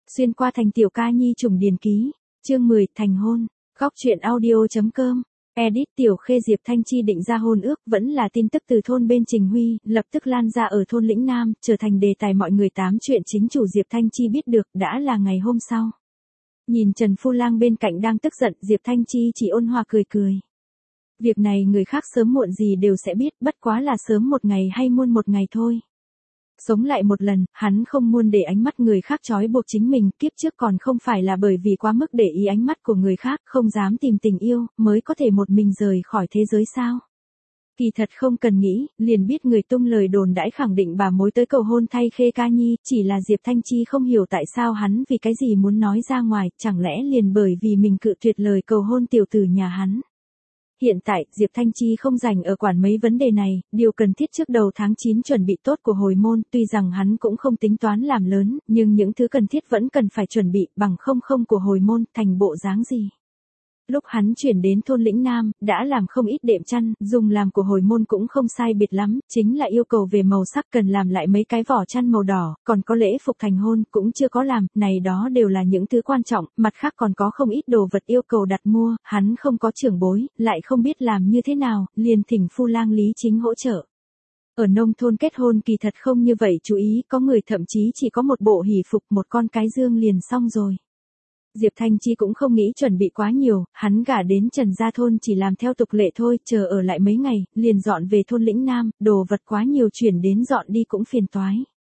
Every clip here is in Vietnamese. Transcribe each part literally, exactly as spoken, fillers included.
Xuyên qua thành tiểu ca nhi trùng điền ký, chương mười, thành hôn, góc truyện audio.com, edit tiểu khê Diệp Thanh Chi định ra hôn ước vẫn là tin tức từ thôn bên Trình Huy, lập tức lan ra ở thôn Lĩnh Nam, trở thành đề tài mọi người tám chuyện chính chủ Diệp Thanh Chi biết được đã là ngày hôm sau. Nhìn Trần Phu Lang bên cạnh đang tức giận, Diệp Thanh Chi chỉ ôn hòa cười cười. Việc này người khác sớm muộn gì đều sẽ biết, bất quá là sớm một ngày hay muộn một ngày thôi. Sống lại một lần, hắn không muốn để ánh mắt người khác trói buộc chính mình, kiếp trước còn không phải là bởi vì quá mức để ý ánh mắt của người khác, không dám tìm tình yêu, mới có thể một mình rời khỏi thế giới sao. Kỳ thật không cần nghĩ, liền biết người tung lời đồn đãi khẳng định bà mối tới cầu hôn thay Khê Ca Nhi, chỉ là Diệp Thanh Chi không hiểu tại sao hắn vì cái gì muốn nói ra ngoài, chẳng lẽ liền bởi vì mình cự tuyệt lời cầu hôn tiểu tử nhà hắn. Hiện tại, Diệp Thanh Chi không rảnh ở quản mấy vấn đề này, điều cần thiết trước đầu tháng chín chuẩn bị tốt của hồi môn, tuy rằng hắn cũng không tính toán làm lớn, nhưng những thứ cần thiết vẫn cần phải chuẩn bị, bằng không không của hồi môn, thành bộ dáng gì. Lúc hắn chuyển đến thôn Lĩnh Nam, đã làm không ít đệm chăn, dùng làm của hồi môn cũng không sai biệt lắm, chính là yêu cầu về màu sắc cần làm lại mấy cái vỏ chăn màu đỏ, còn có lễ phục thành hôn cũng chưa có làm, này đó đều là những thứ quan trọng, mặt khác còn có không ít đồ vật yêu cầu đặt mua, hắn không có trưởng bối, lại không biết làm như thế nào, liền thỉnh Phu Lang Lý Chính hỗ trợ. Ở nông thôn kết hôn kỳ thật không như vậy chú ý, có người thậm chí chỉ có một bộ hỷ phục một con cái dương liền xong rồi. Diệp Thanh Chi cũng không nghĩ chuẩn bị quá nhiều, hắn gả đến Trần Gia Thôn chỉ làm theo tục lệ thôi, chờ ở lại mấy ngày, liền dọn về thôn Lĩnh Nam, đồ vật quá nhiều chuyển đến dọn đi cũng phiền toái.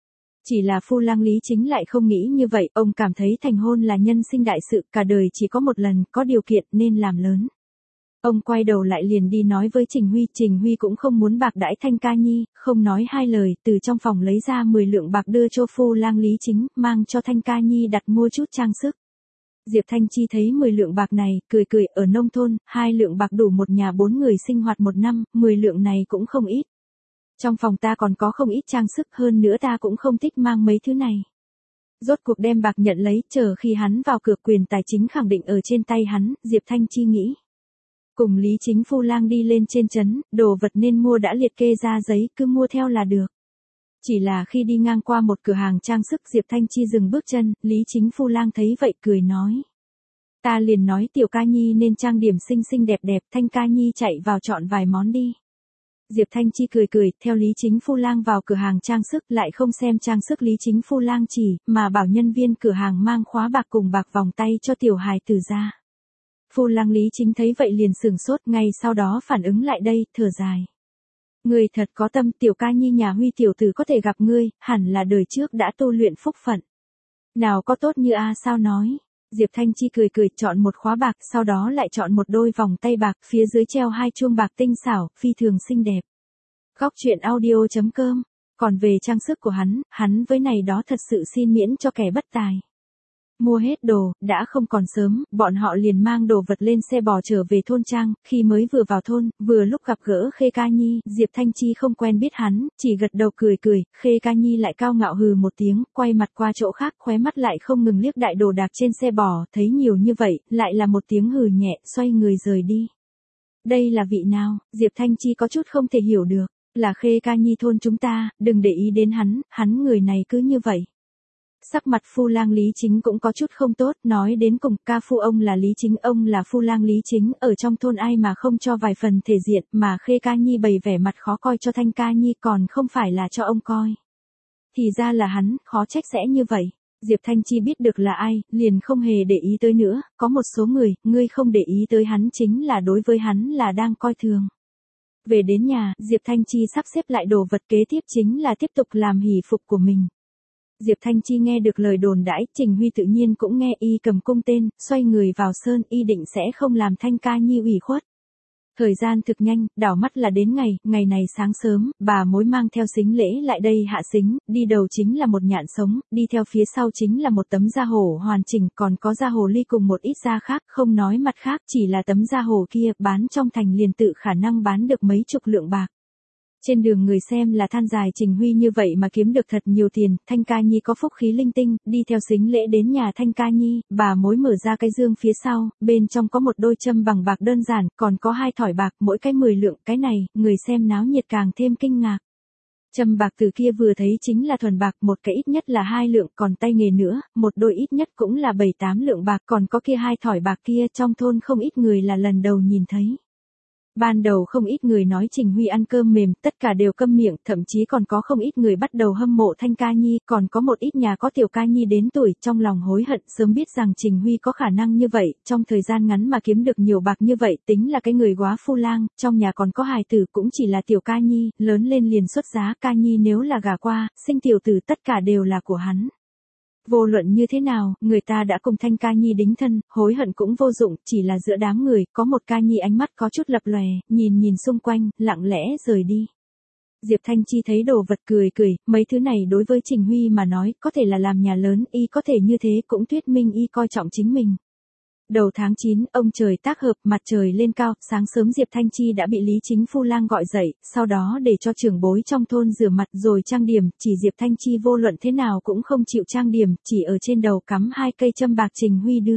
Chỉ là Phu Lang Lý Chính lại không nghĩ như vậy, ông cảm thấy thành hôn là nhân sinh đại sự, cả đời chỉ có một lần, có điều kiện nên làm lớn. Ông quay đầu lại liền đi nói với Trình Huy, Trình Huy cũng không muốn bạc đãi Thanh Ca Nhi, không nói hai lời, từ trong phòng lấy ra mười lượng bạc đưa cho Phu Lang Lý Chính, mang cho Thanh Ca Nhi đặt mua chút trang sức. Diệp Thanh Chi thấy mười lượng bạc này, cười cười, ở nông thôn, hai lượng bạc đủ một nhà bốn người sinh hoạt một năm, mười lượng này cũng không ít. Trong phòng ta còn có không ít trang sức, hơn nữa ta cũng không thích mang mấy thứ này. Rốt cuộc đem bạc nhận lấy, chờ khi hắn vào cửa quyền tài chính khẳng định ở trên tay hắn, Diệp Thanh Chi nghĩ. Cùng Lý Chính Phu Lang đi lên trên trấn, đồ vật nên mua đã liệt kê ra giấy, cứ mua theo là được. Chỉ là khi đi ngang qua một cửa hàng trang sức Diệp Thanh Chi dừng bước chân, Lý Chính Phu Lang thấy vậy cười nói. Ta liền nói tiểu ca nhi nên trang điểm xinh xinh đẹp đẹp, Thanh Ca Nhi chạy vào chọn vài món đi. Diệp Thanh Chi cười cười, theo Lý Chính Phu Lang vào cửa hàng trang sức lại không xem trang sức Lý Chính Phu Lang chỉ, mà bảo nhân viên cửa hàng mang khóa bạc cùng bạc vòng tay cho tiểu hài tử ra. Phu Lang Lý Chính thấy vậy liền sửng sốt, ngay sau đó phản ứng lại đây, thở dài. Ngươi thật có tâm, tiểu ca nhi nhà Huy tiểu tử có thể gặp ngươi, hẳn là đời trước đã tu luyện phúc phận. Nào có tốt như a sao nói. Diệp Thanh Chi cười cười, chọn một khóa bạc, sau đó lại chọn một đôi vòng tay bạc, phía dưới treo hai chuông bạc tinh xảo, phi thường xinh đẹp. Góc truyện audio.com, còn về trang sức của hắn, hắn với này đó thật sự xin miễn cho kẻ bất tài. Mua hết đồ, đã không còn sớm, bọn họ liền mang đồ vật lên xe bò trở về thôn trang, khi mới vừa vào thôn, vừa lúc gặp gỡ Khê Ca Nhi, Diệp Thanh Chi không quen biết hắn, chỉ gật đầu cười cười, Khê Ca Nhi lại cao ngạo hừ một tiếng, quay mặt qua chỗ khác, khóe mắt lại không ngừng liếc đại đồ đạc trên xe bò, thấy nhiều như vậy, lại là một tiếng hừ nhẹ, xoay người rời đi. Đây là vị nào, Diệp Thanh Chi có chút không thể hiểu được, là Khê Ca Nhi thôn chúng ta, đừng để ý đến hắn, hắn người này cứ như vậy. Sắc mặt Phu Lang Lý Chính cũng có chút không tốt, nói đến cùng, ca phu ông là Lý Chính, ông là Phu Lang Lý Chính, ở trong thôn ai mà không cho vài phần thể diện, mà Khê Ca Nhi bày vẻ mặt khó coi cho Thanh Ca Nhi còn không phải là cho ông coi. Thì ra là hắn, khó trách sẽ như vậy. Diệp Thanh Chi biết được là ai, liền không hề để ý tới nữa, có một số người, ngươi không để ý tới hắn chính là đối với hắn là đang coi thường. Về đến nhà, Diệp Thanh Chi sắp xếp lại đồ vật kế tiếp chính là tiếp tục làm hỷ phục của mình. Diệp Thanh Chi nghe được lời đồn đãi, Trình Huy tự nhiên cũng nghe, y cầm cung tên, xoay người vào sơn, y định sẽ không làm Thanh Ca Nhi ủy khuất. Thời gian thực nhanh, đảo mắt là đến ngày, ngày này sáng sớm, bà mối mang theo sính lễ lại đây hạ sính, đi đầu chính là một nhạn sống, đi theo phía sau chính là một tấm da hổ hoàn chỉnh, còn có da hồ ly cùng một ít da khác, không nói mặt khác, chỉ là tấm da hổ kia, bán trong thành liền tự khả năng bán được mấy chục lượng bạc. Trên đường người xem là than dài Trình Huy như vậy mà kiếm được thật nhiều tiền, Thanh Ca Nhi có phúc khí linh tinh, đi theo sính lễ đến nhà Thanh Ca Nhi, bà mối mở ra cái dương phía sau, bên trong có một đôi châm bằng bạc đơn giản, còn có hai thỏi bạc, mỗi cái mười lượng, cái này, người xem náo nhiệt càng thêm kinh ngạc. Châm bạc từ kia vừa thấy chính là thuần bạc, một cái ít nhất là hai lượng, còn tay nghề nữa, một đôi ít nhất cũng là bảy tám lượng bạc, còn có kia hai thỏi bạc kia trong thôn không ít người là lần đầu nhìn thấy. Ban đầu không ít người nói Trình Huy ăn cơm mềm, tất cả đều câm miệng, thậm chí còn có không ít người bắt đầu hâm mộ Thanh Ca Nhi, còn có một ít nhà có tiểu ca nhi đến tuổi, trong lòng hối hận sớm biết rằng Trình Huy có khả năng như vậy, trong thời gian ngắn mà kiếm được nhiều bạc như vậy, tính là cái người góa phu lang, trong nhà còn có hài tử cũng chỉ là tiểu ca nhi, lớn lên liền xuất giá, ca nhi nếu là gả qua, sinh tiểu tử tất cả đều là của hắn. Vô luận như thế nào, người ta đã cùng Thanh Ca Nhi đính thân, hối hận cũng vô dụng, chỉ là giữa đám người, có một Ca Nhi ánh mắt có chút lập lòe, nhìn nhìn xung quanh, lặng lẽ rời đi. Diệp Thanh Chi thấy đồ vật cười cười, mấy thứ này đối với Trình Huy mà nói, có thể là làm nhà lớn, y có thể như thế cũng thuyết minh y coi trọng chính mình. Đầu tháng chín, ông trời tác hợp, mặt trời lên cao, sáng sớm Diệp Thanh Chi đã bị Lý Chính Phu Lang gọi dậy, sau đó để cho trưởng bối trong thôn rửa mặt rồi trang điểm, chỉ Diệp Thanh Chi vô luận thế nào cũng không chịu trang điểm, chỉ ở trên đầu cắm hai cây châm bạc Trình Huy đưa.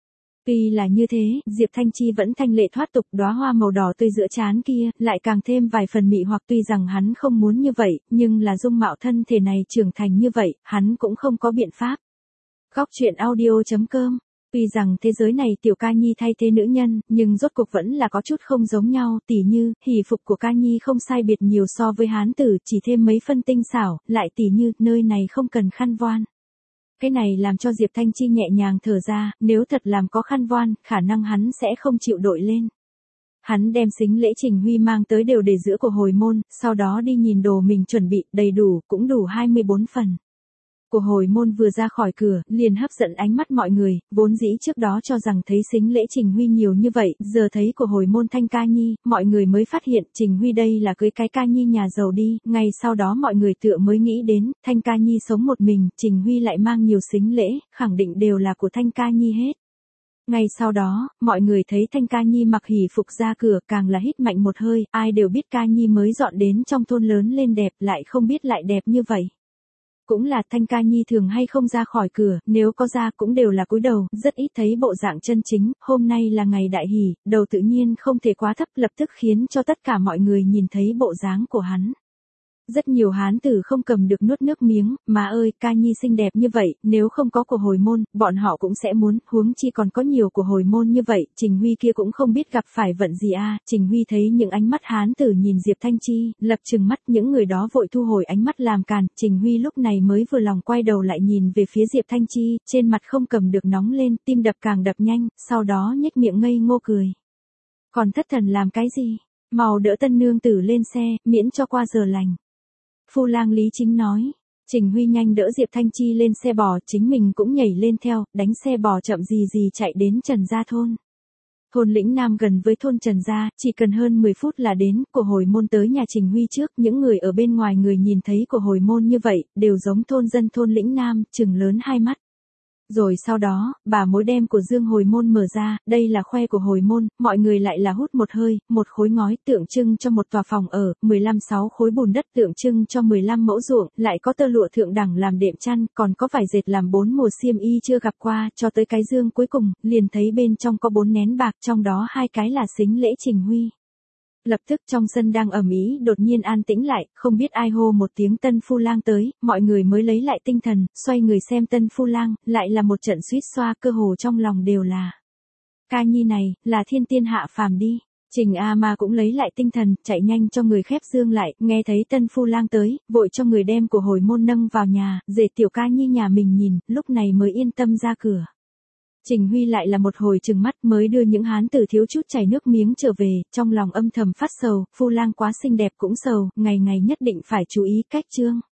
Tuy là như thế, Diệp Thanh Chi vẫn thanh lệ thoát tục, đóa hoa màu đỏ tươi giữa trán kia, lại càng thêm vài phần mị hoặc tuy rằng hắn không muốn như vậy, nhưng là dung mạo thân thể này trưởng thành như vậy, hắn cũng không có biện pháp. Góc truyện audio chấm com. Tuy rằng thế giới này tiểu ca nhi thay thế nữ nhân, nhưng rốt cuộc vẫn là có chút không giống nhau, tỉ như, hỷ phục của ca nhi không sai biệt nhiều so với hán tử, chỉ thêm mấy phân tinh xảo, lại tỉ như, nơi này không cần khăn voan. Cái này làm cho Diệp Thanh Chi nhẹ nhàng thở ra, nếu thật làm có khăn voan, khả năng hắn sẽ không chịu đội lên. Hắn đem sính lễ Trình Huy mang tới đều để giữa của hồi môn, sau đó đi nhìn đồ mình chuẩn bị, đầy đủ, cũng đủ hai mươi bốn phần. Của hồi môn vừa ra khỏi cửa, liền hấp dẫn ánh mắt mọi người, vốn dĩ trước đó cho rằng thấy sính lễ Trình Huy nhiều như vậy, giờ thấy của hồi môn Thanh Ca Nhi, mọi người mới phát hiện Trình Huy đây là cưới cái Ca Nhi nhà giàu đi, ngay sau đó mọi người tựa mới nghĩ đến, Thanh Ca Nhi sống một mình, Trình Huy lại mang nhiều sính lễ, khẳng định đều là của Thanh Ca Nhi hết. Ngay sau đó, mọi người thấy Thanh Ca Nhi mặc hỷ phục ra cửa, càng là hít mạnh một hơi, ai đều biết Ca Nhi mới dọn đến trong thôn lớn lên đẹp, lại không biết lại đẹp như vậy. Cũng là Thanh Ca Nhi thường hay không ra khỏi cửa, nếu có ra cũng đều là cúi đầu, rất ít thấy bộ dạng chân chính, hôm nay là ngày đại hỷ, đầu tự nhiên không thể quá thấp, lập tức khiến cho tất cả mọi người nhìn thấy bộ dáng của hắn. Rất nhiều hán tử không cầm được nuốt nước miếng, mà ơi, Ca Nhi xinh đẹp như vậy, nếu không có của hồi môn, bọn họ cũng sẽ muốn, huống chi còn có nhiều của hồi môn như vậy, Trình Huy kia cũng không biết gặp phải vận gì a. Trình Huy thấy những ánh mắt hán tử nhìn Diệp Thanh Chi, lập trừng mắt, những người đó vội thu hồi ánh mắt làm càn, Trình Huy lúc này mới vừa lòng quay đầu lại nhìn về phía Diệp Thanh Chi, trên mặt không cầm được nóng lên, tim đập càng đập nhanh, sau đó nhếch miệng ngây ngô cười. Còn thất thần làm cái gì? Mau đỡ tân nương tử lên xe, miễn cho qua giờ lành. Phu Lang Lý Chính nói. Trình Huy nhanh đỡ Diệp Thanh Chi lên xe bò, chính mình cũng nhảy lên theo, đánh xe bò chậm gì gì chạy đến Trần Gia thôn. Thôn Lĩnh Nam gần với thôn Trần Gia, chỉ cần hơn mười phút là đến, của hồi môn tới nhà Trình Huy trước, những người ở bên ngoài người nhìn thấy của hồi môn như vậy, đều giống thôn dân thôn Lĩnh Nam, trừng lớn hai mắt. Rồi sau đó, bà mối đem của Dương hồi môn mở ra, đây là khoe của hồi môn, mọi người lại là hút một hơi, một khối ngói tượng trưng cho một tòa phòng ở, mười lăm sáu khối bùn đất tượng trưng cho mười lăm mẫu ruộng, lại có tơ lụa thượng đẳng làm đệm chăn, còn có vải dệt làm bốn mùa xiêm y chưa gặp qua, cho tới cái dương cuối cùng, liền thấy bên trong có bốn nén bạc, trong đó hai cái là sính lễ Trình Huy. Lập tức trong sân đang ầm ĩ đột nhiên an tĩnh lại, không biết ai hô một tiếng Tân Phu Lang tới, mọi người mới lấy lại tinh thần, xoay người xem Tân Phu Lang, lại là một trận suýt xoa, cơ hồ trong lòng đều là. Ca Nhi này, là thiên tiên hạ phàm đi. Trình A Ma cũng lấy lại tinh thần, chạy nhanh cho người khép dương lại, nghe thấy Tân Phu Lang tới, vội cho người đem của hồi môn nâng vào nhà, để tiểu Ca Nhi nhà mình nhìn, lúc này mới yên tâm ra cửa. Trình Huy lại là một hồi trừng mắt mới đưa những hán tử thiếu chút chảy nước miếng trở về, trong lòng âm thầm phát sầu, Phu Lang quá xinh đẹp cũng sầu, ngày ngày nhất định phải chú ý cách chương.